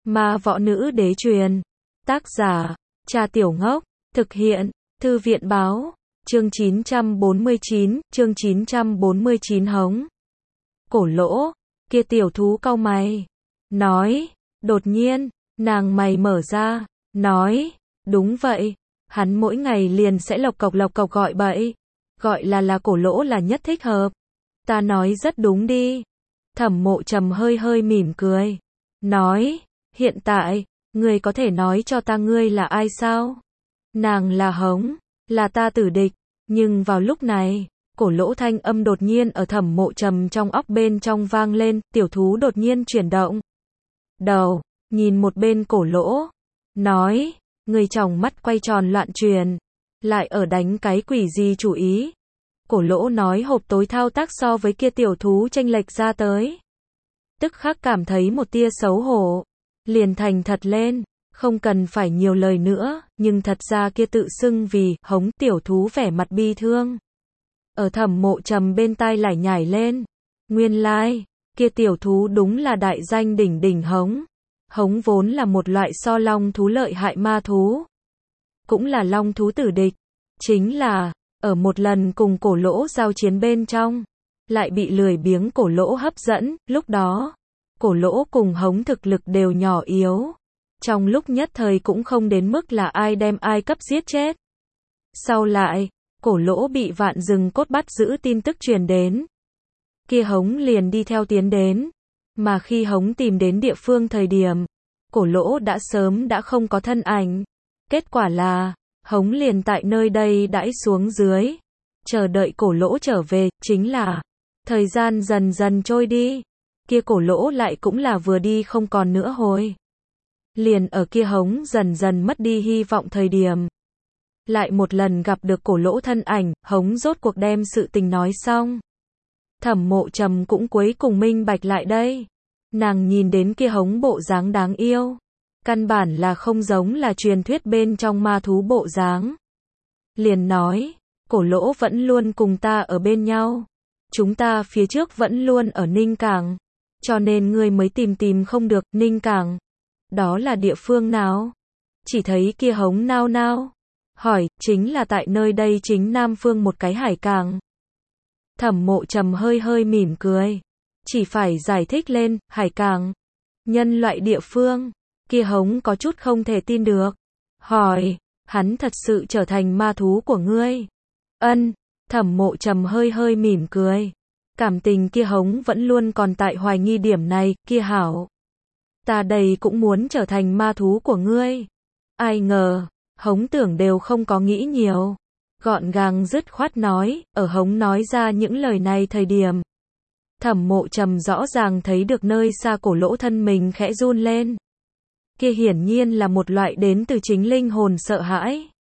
Ma võ nữ đế truyền. Tác giả, Cha Tiểu Ngốc. Thực hiện, Thư viện báo. Chương 949 hống. Cổ lỗ, kia tiểu thú cau mày. Nói, đột nhiên, nàng mày mở ra. Nói, đúng vậy. Hắn mỗi ngày liền sẽ lộc cộc gọi bậy. Gọi là cổ lỗ là nhất thích hợp. Ta nói rất đúng đi. Thẩm Mộ Trầm hơi mỉm cười. Nói, hiện tại, ngươi có thể nói cho ta ngươi là ai sao? Nàng là Hống, là ta tử địch. Nhưng vào lúc này, cổ lỗ thanh âm đột nhiên ở Thẩm Mộ Trầm trong óc bên trong vang lên, tiểu thú đột nhiên chuyển động. Đầu, nhìn một bên cổ lỗ. Nói, người tròng mắt quay tròn loạn truyền. Lại ở đánh cái quỷ gì chủ ý? Cổ lỗ nói hộp tối thao tác so với kia tiểu thú chênh lệch ra tới. Tức khắc cảm thấy một tia xấu hổ. Liền thành thật lên, không cần phải nhiều lời nữa, nhưng thật ra kia tự xưng vì Hống tiểu thú vẻ mặt bi thương. Ở Thẩm Mộ Trầm bên tai lải nhải lên. Nguyên lai, kia tiểu thú đúng là đại danh đỉnh đỉnh Hống. Hống vốn là một loại so long thú lợi hại ma thú. Cũng là long thú tử địch. Chính là, ở một lần cùng cổ lỗ giao chiến bên trong, lại bị lười biếng cổ lỗ hấp dẫn, lúc đó, cổ lỗ cùng Hống thực lực đều nhỏ yếu. Trong lúc nhất thời cũng không đến mức là ai đem ai cấp giết chết. Sau lại, cổ lỗ bị vạn rừng cốt bắt giữ tin tức truyền đến. Kia Hống liền đi theo tiến đến. Mà khi Hống tìm đến địa phương thời điểm, cổ lỗ đã sớm đã không có thân ảnh. Kết quả là, Hống liền tại nơi đây đãi xuống dưới. Chờ đợi cổ lỗ trở về, chính là, thời gian dần dần trôi đi. Kia cổ lỗ lại cũng là vừa đi không còn nữa hồi. Liền ở kia Hống dần dần mất đi hy vọng thời điểm. Lại một lần gặp được cổ lỗ thân ảnh, Hống rốt cuộc đem sự tình nói xong. Thẩm Mộ Trầm cũng cuối cùng minh bạch lại đây. Nàng nhìn đến kia Hống bộ dáng đáng yêu. Căn bản là không giống là truyền thuyết bên trong ma thú bộ dáng. Liền nói, cổ lỗ vẫn luôn cùng ta ở bên nhau. Chúng ta phía trước vẫn luôn ở Ninh Cảng. Cho nên ngươi mới tìm không được Ninh Cảng. Đó là địa phương nào? Chỉ thấy kia Hống nao nao. Hỏi, chính là tại nơi đây chính Nam Phương một cái hải cảng. Thẩm Mộ Trầm hơi mỉm cười. Chỉ phải giải thích lên, hải cảng. Nhân loại địa phương. Kia Hống có chút không thể tin được. Hỏi, hắn thật sự trở thành ma thú của ngươi? Ân, Thẩm Mộ Trầm hơi mỉm cười. Cảm tình kia Hống vẫn luôn còn tại hoài nghi điểm này, kia hảo. Ta đây cũng muốn trở thành ma thú của ngươi. Ai ngờ, Hống tưởng đều không có nghĩ nhiều. Gọn gàng dứt khoát nói, ở Hống nói ra những lời này thời điểm. Thẩm Mộ Trầm rõ ràng thấy được nơi xa cổ lỗ thân mình khẽ run lên. Kia hiển nhiên là một loại đến từ chính linh hồn sợ hãi.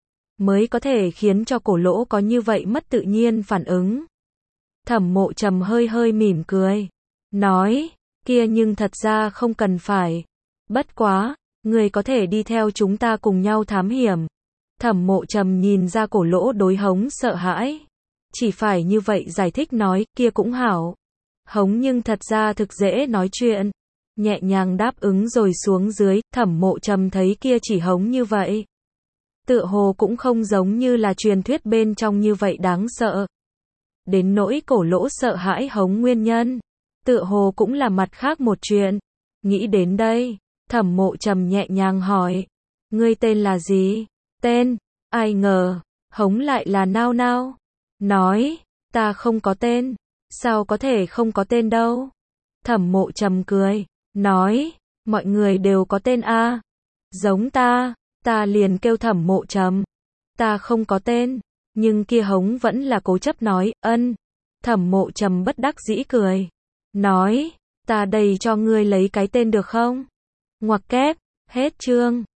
Mới có thể khiến cho cổ lỗ có như vậy mất tự nhiên phản ứng. Thẩm Mộ Trầm hơi mỉm cười. Nói, kia nhưng thật ra không cần phải. Bất quá, người có thể đi theo chúng ta cùng nhau thám hiểm. Thẩm Mộ Trầm nhìn ra cổ lỗ đối Hống sợ hãi. Chỉ phải như vậy giải thích nói, kia cũng hảo. Hống nhưng thật ra thực dễ nói chuyện. Nhẹ nhàng đáp ứng rồi xuống dưới, Thẩm Mộ Trầm thấy kia chỉ Hống như vậy. Tựa hồ cũng không giống như là truyền thuyết bên trong như vậy đáng sợ. Đến nỗi cổ lỗ sợ hãi Hống nguyên nhân. Tựa hồ cũng là mặt khác một chuyện. Nghĩ đến đây, Thẩm Mộ Trầm nhẹ nhàng hỏi. Ngươi tên là gì? Tên? Ai ngờ, Hống lại là nao nao. Nói, ta không có tên. Sao có thể không có tên đâu? Thẩm Mộ Trầm cười. Nói, mọi người đều có tên a. Giống ta liền kêu Thẩm Mộ Trầm. Ta không có tên. Nhưng kia Hống vẫn là cố chấp nói, ân. Thẩm Mộ Trầm bất đắc dĩ cười. Nói, ta đây cho ngươi lấy cái tên được không? Ngoặc kép, hết chương.